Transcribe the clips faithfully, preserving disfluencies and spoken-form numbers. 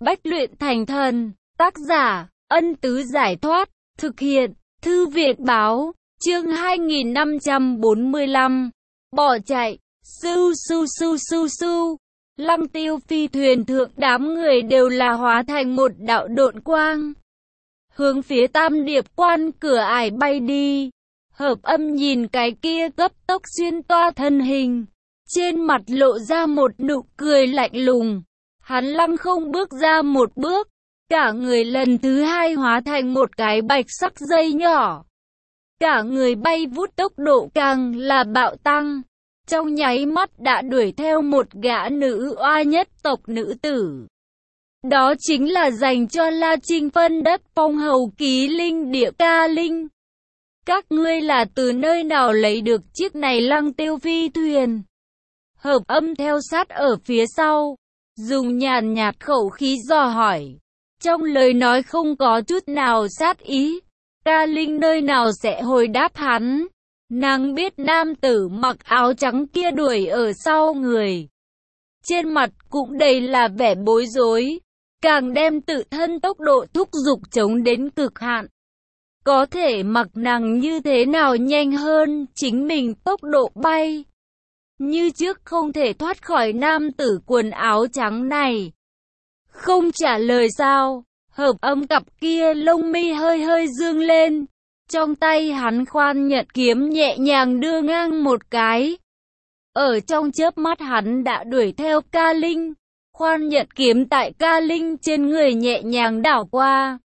Bách luyện thành thần. Tác giả, Ân Tứ Giải Thoát. Thực hiện, Thư viện Báo. Chương hai nghìn năm trăm bốn mươi lăm. Bỏ chạy. Su su su su su. Lăng Tiêu phi thuyền thượng đám người đều là hóa thành một đạo độn quang, hướng phía Tam Điệp quan cửa ải bay đi. Hợp Âm nhìn cái kia cấp tốc xuyên toa thân hình, trên mặt lộ ra một nụ cười lạnh lùng. Hắn lăng không bước ra một bước, cả người lần thứ hai hóa thành một cái bạch sắc dây nhỏ. Cả người bay vút, tốc độ càng là bạo tăng, trong nháy mắt đã đuổi theo một gã nữ oa nhất tộc nữ tử. Đó chính là dành cho La Trinh phân đất phong hầu ký linh địa Ca Linh. Các ngươi là từ nơi nào lấy được chiếc này Lăng Tiêu phi thuyền? Hợp Âm theo sát ở phía sau, dùng nhàn nhạt khẩu khí dò hỏi, trong lời nói không có chút nào sát ý. Ca Linh nơi nào sẽ hồi đáp hắn. Nàng biết nam tử mặc áo trắng kia đuổi ở sau người, trên mặt cũng đầy là vẻ bối rối, càng đem tự thân tốc độ thúc giục chống đến cực hạn. Có thể mặc nàng như thế nào nhanh hơn chính mình tốc độ bay, như trước không thể thoát khỏi nam tử quần áo trắng này. Không trả lời sao? Hợp Âm cặp kia lông mi hơi hơi dương lên, trong tay hắn khoan nhật kiếm nhẹ nhàng đưa ngang một cái. Ở trong chớp mắt hắn đã đuổi theo Ca Linh, khoan nhật kiếm tại Ca Linh trên người nhẹ nhàng đảo qua.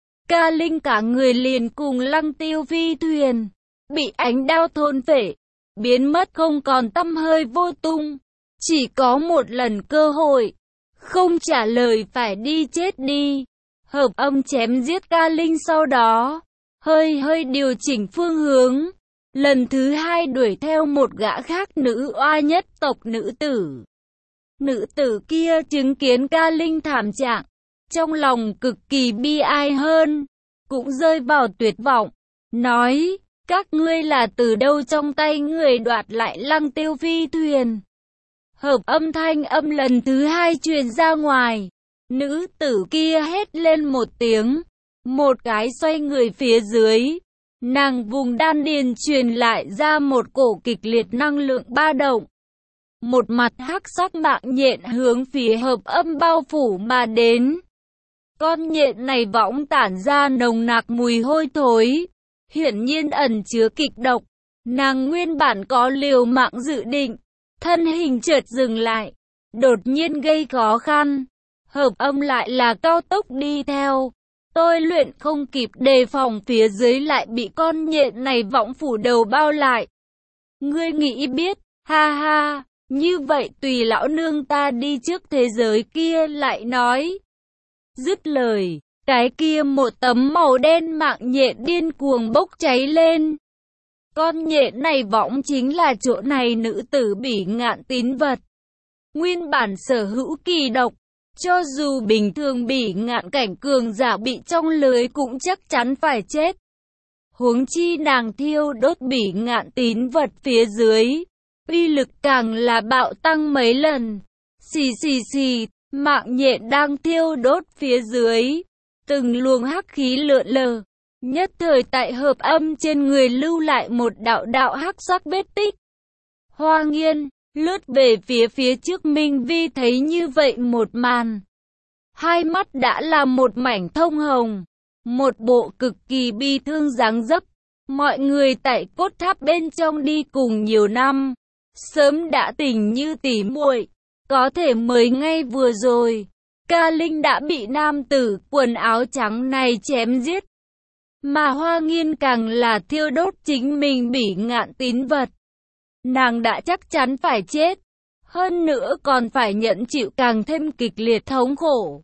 Ca Linh cả người liền cùng Lăng Tiêu phi thuyền bị ánh đao thôn phệ, biến mất không còn tăm hơi vô tung. Chỉ có một lần cơ hội, không trả lời phải đi chết đi. Hợp Âm chém giết Ca Linh, sau đó hơi hơi điều chỉnh phương hướng, lần thứ hai đuổi theo một gã khác nữ oa nhất tộc nữ tử. Nữ tử kia chứng kiến Ca Linh thảm trạng, trong lòng cực kỳ bi ai hơn, cũng rơi vào tuyệt vọng, nói, các ngươi là từ đâu trong tay người đoạt lại Lăng Tiêu phi thuyền? Hợp Âm thanh âm lần thứ hai truyền ra ngoài, nữ tử kia hét lên một tiếng, một cái xoay người phía dưới, nàng vùng đan điền truyền lại ra một cổ kịch liệt năng lượng ba động. Một mặt hắc sắc mạng nhện hướng phía Hợp Âm bao phủ mà đến. Con nhện này võng tản ra nồng nặc mùi hôi thối, hiển nhiên ẩn chứa kịch độc. Nàng nguyên bản có liều mạng dự định, thân hình chợt dừng lại, đột nhiên gây khó khăn. Hợp Âm lại là cao tốc đi theo. Tôi luyện không kịp đề phòng, phía dưới lại bị con nhện này võng phủ đầu bao lại. Ngươi nghĩ biết, ha ha, như vậy tùy lão nương ta đi trước thế giới kia lại nói. Dứt lời, cái kia một tấm màu đen mạng nhện điên cuồng bốc cháy lên. Con nhện này võng chính là chỗ này nữ tử Bỉ Ngạn tín vật. Nguyên bản sở hữu kỳ độc, cho dù bình thường Bỉ Ngạn cảnh cường giả bị trong lưới cũng chắc chắn phải chết. Huống chi nàng thiêu đốt Bỉ Ngạn tín vật phía dưới, uy lực càng là bạo tăng mấy lần. Xì xì xì, mạng nhện đang thiêu đốt phía dưới, từng luồng hắc khí lượn lờ, nhất thời tại Hợp Âm trên người lưu lại một đạo đạo hắc sắc vết tích. Hoa Nghiên lướt về phía phía trước, Minh Vi thấy như vậy một màn, hai mắt đã là một mảnh thông hồng, một bộ cực kỳ bi thương dáng dấp. Mọi người tại cốt tháp bên trong đi cùng nhiều năm, sớm đã tình như tỉ muội, có thể mới ngay vừa rồi, Ca Linh đã bị nam tử quần áo trắng này chém giết, mà Hoa Nghiên càng là thiêu đốt chính mình Bỉ Ngạn tín vật. Nàng đã chắc chắn phải chết, hơn nữa còn phải nhận chịu càng thêm kịch liệt thống khổ.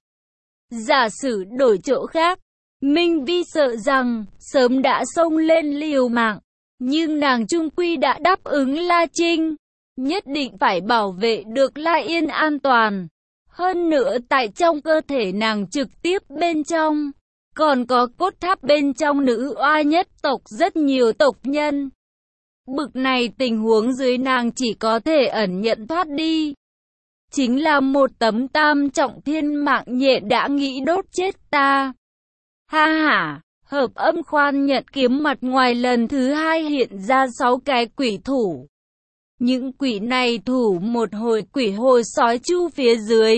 Giả sử đổi chỗ khác, Minh Vi sợ rằng sớm đã xông lên liều mạng, nhưng nàng chung quy đã đáp ứng La Trinh, nhất định phải bảo vệ được La Yên an toàn. Hơn nữa tại trong cơ thể nàng trực tiếp bên trong, còn có cốt tháp bên trong nữ oa nhất tộc rất nhiều tộc nhân. Bực này tình huống dưới nàng chỉ có thể ẩn nhận thoát đi. chính là một tấm tam trọng thiên mạng nhện đã nghĩ đốt chết ta. Ha ha, Hợp Âm khoan nhận kiếm mặt ngoài lần thứ hai hiện ra sáu cái quỷ thủ. Những quỷ này thủ một hồi quỷ hồi sói chu phía dưới.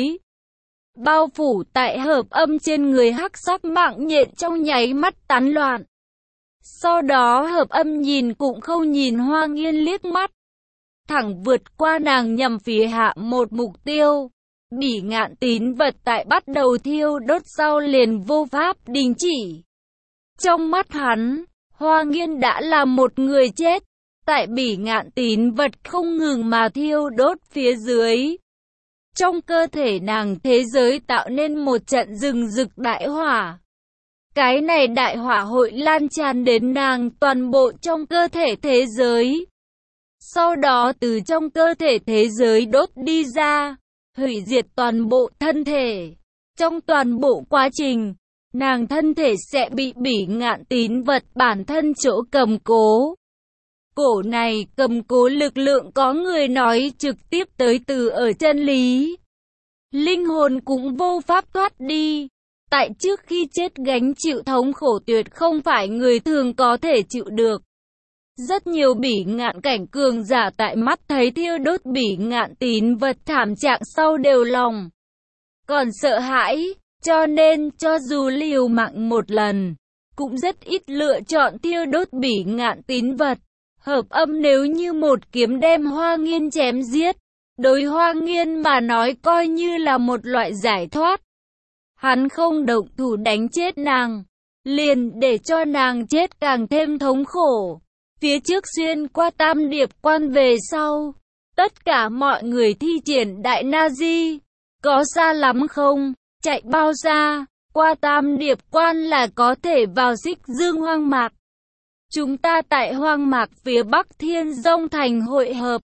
Bao phủ tại Hợp Âm trên người, hắc sắc mạng nhện trong nháy mắt tán loạn. Sau đó Hợp Âm nhìn cũng không nhìn Hoa Nghiên liếc mắt, thẳng vượt qua nàng nhằm phía hạ một mục tiêu. Bỉ Ngạn tín vật tại bắt đầu thiêu đốt sau liền vô pháp đình chỉ. Trong mắt hắn, Hoa Nghiên đã là một người chết. Tại Bỉ Ngạn tín vật không ngừng mà thiêu đốt phía dưới, trong cơ thể nàng thế giới tạo nên một trận rừng rực đại hỏa. Cái này đại hỏa hội lan tràn đến nàng toàn bộ trong cơ thể thế giới. Sau đó từ trong cơ thể thế giới đốt đi ra, hủy diệt toàn bộ thân thể. Trong toàn bộ quá trình, nàng thân thể sẽ bị Bỉ Ngạn tín vật bản thân chỗ cầm cố. Cổ này cầm cố lực lượng có người nói trực tiếp tới từ ở chân lý. Linh hồn cũng vô pháp thoát đi. Tại trước khi chết gánh chịu thống khổ tuyệt không phải người thường có thể chịu được. Rất nhiều Bỉ Ngạn cảnh cường giả tại mắt thấy thiêu đốt Bỉ Ngạn tín vật thảm trạng sau đều lòng còn sợ hãi, cho nên cho dù liều mạng một lần, cũng rất ít lựa chọn thiêu đốt Bỉ Ngạn tín vật. Hợp Âm nếu như một kiếm đem Hoa Nghiên chém giết, đối Hoa Nghiên mà nói coi như là một loại giải thoát. Hắn không động thủ đánh chết nàng, liền để cho nàng chết càng thêm thống khổ. Phía trước xuyên qua Tam Điệp Quan về sau, tất cả mọi người thi triển Đại Na Di. Có xa lắm không? Chạy bao xa? Qua Tam Điệp Quan là có thể vào Xích Dương hoang mạc. Chúng ta tại hoang mạc phía Bắc Thiên Dông Thành hội hợp.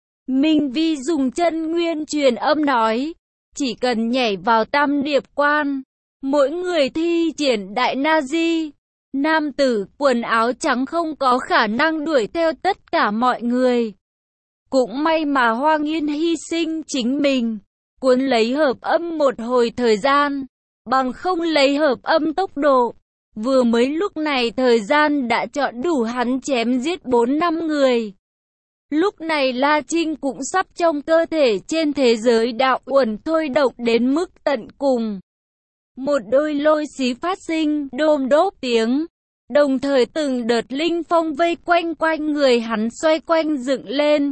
Minh Vi dùng chân nguyên truyền âm nói, chỉ cần nhảy vào Tam Điệp Quan, mỗi người thi triển Đại Na Di. Nam tử quần áo trắng không có khả năng đuổi theo tất cả mọi người. Cũng may mà Hoa Nghiên hy sinh chính mình, cuốn lấy Hợp Âm một hồi thời gian, bằng không lấy Hợp Âm tốc độ. Vừa mới lúc này thời gian đã chọn đủ hắn chém giết bốn năm người. Lúc này La Trinh cũng sắp trong cơ thể trên thế giới đạo uẩn thôi động đến mức tận cùng. Một đôi lôi xí phát sinh đôm đốp tiếng, đồng thời từng đợt linh phong vây quanh quanh người hắn xoay quanh dựng lên.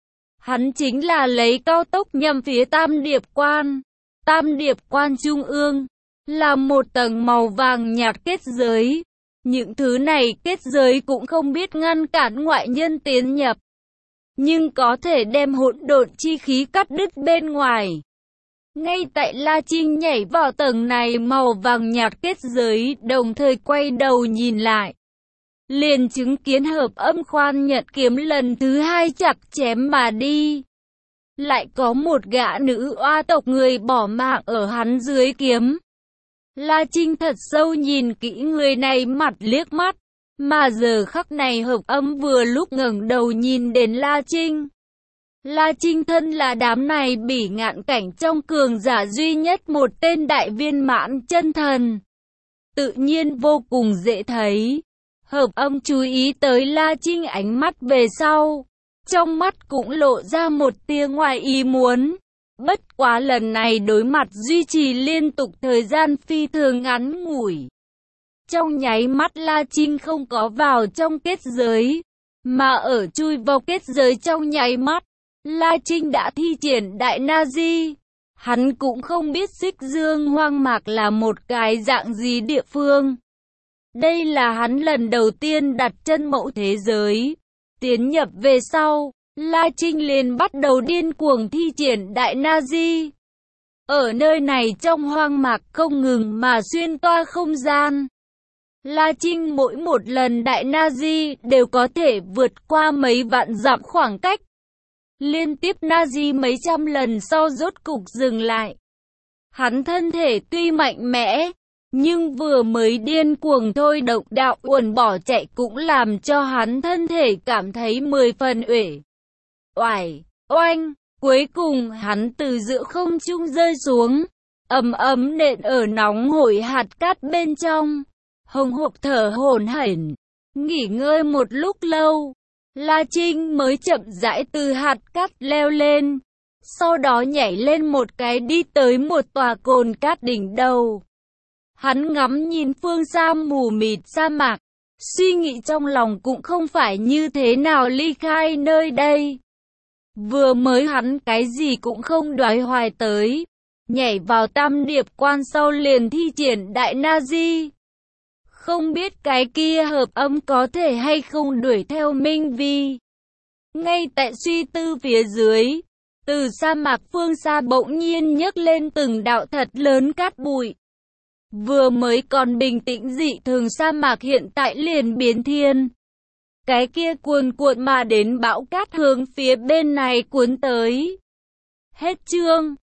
Hắn chính là lấy cao tốc nhằm phía Tam Điệp Quan. Tam Điệp Quan trung ương là một tầng màu vàng nhạt kết giới. Những thứ này kết giới cũng không biết ngăn cản ngoại nhân tiến nhập, nhưng có thể đem hỗn độn chi khí cắt đứt bên ngoài. Ngay tại La Trinh nhảy vào tầng này màu vàng nhạt kết giới, đồng thời quay đầu nhìn lại, liền chứng kiến Hợp Âm khoan nhận kiếm lần thứ hai chặt chém mà đi. Lại có một gã nữ oa tộc người bỏ mạng ở hắn dưới kiếm. La Trinh thật sâu nhìn kỹ người này mặt liếc mắt, mà giờ khắc này Hợp Âm vừa lúc ngẩng đầu nhìn đến La Trinh. La Trinh thân là đám này Bỉ Ngạn cảnh trong cường giả duy nhất một tên đại viên mãn chân thần, tự nhiên vô cùng dễ thấy. Hợp Âm chú ý tới La Trinh ánh mắt về sau, trong mắt cũng lộ ra một tia ngoài ý muốn. Bất quá lần này đối mặt duy trì liên tục thời gian phi thường ngắn ngủi. Trong nháy mắt La Trinh không có vào trong kết giới, mà ở chui vào kết giới trong nháy mắt, La Trinh đã thi triển Đại Na Di. Hắn cũng không biết Xích Dương hoang mạc là một cái dạng gì địa phương. Đây là hắn lần đầu tiên đặt chân mẫu thế giới. Tiến nhập về sau, La Trinh liền bắt đầu điên cuồng thi triển Đại Na Di. Ở nơi này trong hoang mạc không ngừng mà xuyên toa không gian. La Trinh mỗi một lần Đại Na Di đều có thể vượt qua mấy vạn dặm khoảng cách. Liên tiếp Na Di mấy trăm lần sau rốt cục dừng lại. Hắn thân thể tuy mạnh mẽ, nhưng vừa mới điên cuồng thôi động đạo uẩn bỏ chạy cũng làm cho hắn thân thể cảm thấy mười phần uể oải. Oanh! Cuối cùng hắn từ giữa không trung rơi xuống, ầm ầm nện ở nóng hổi hạt cát bên trong, hồng hộc thở hổn hển. Nghỉ ngơi một lúc lâu, La Trinh mới chậm rãi từ hạt cát leo lên, sau đó nhảy lên một cái đi tới một tòa cồn cát đỉnh đầu. Hắn ngắm nhìn phương xa mù mịt sa mạc, suy nghĩ trong lòng cũng không phải như thế nào ly khai nơi đây. Vừa mới hắn cái gì cũng không đoái hoài tới, nhảy vào tam điệp quan sau liền thi triển đại na di. Không biết cái kia hợp âm có thể hay không đuổi theo Minh Vi. Ngay tại suy tư phía dưới, từ sa mạc phương xa bỗng nhiên nhấc lên từng đạo thật lớn cát bụi. Vừa mới còn bình tĩnh dị thường sa mạc hiện tại liền biến thiên. Cái kia cuồn cuộn mà đến bão cát hướng phía bên này cuốn tới. Hết chương.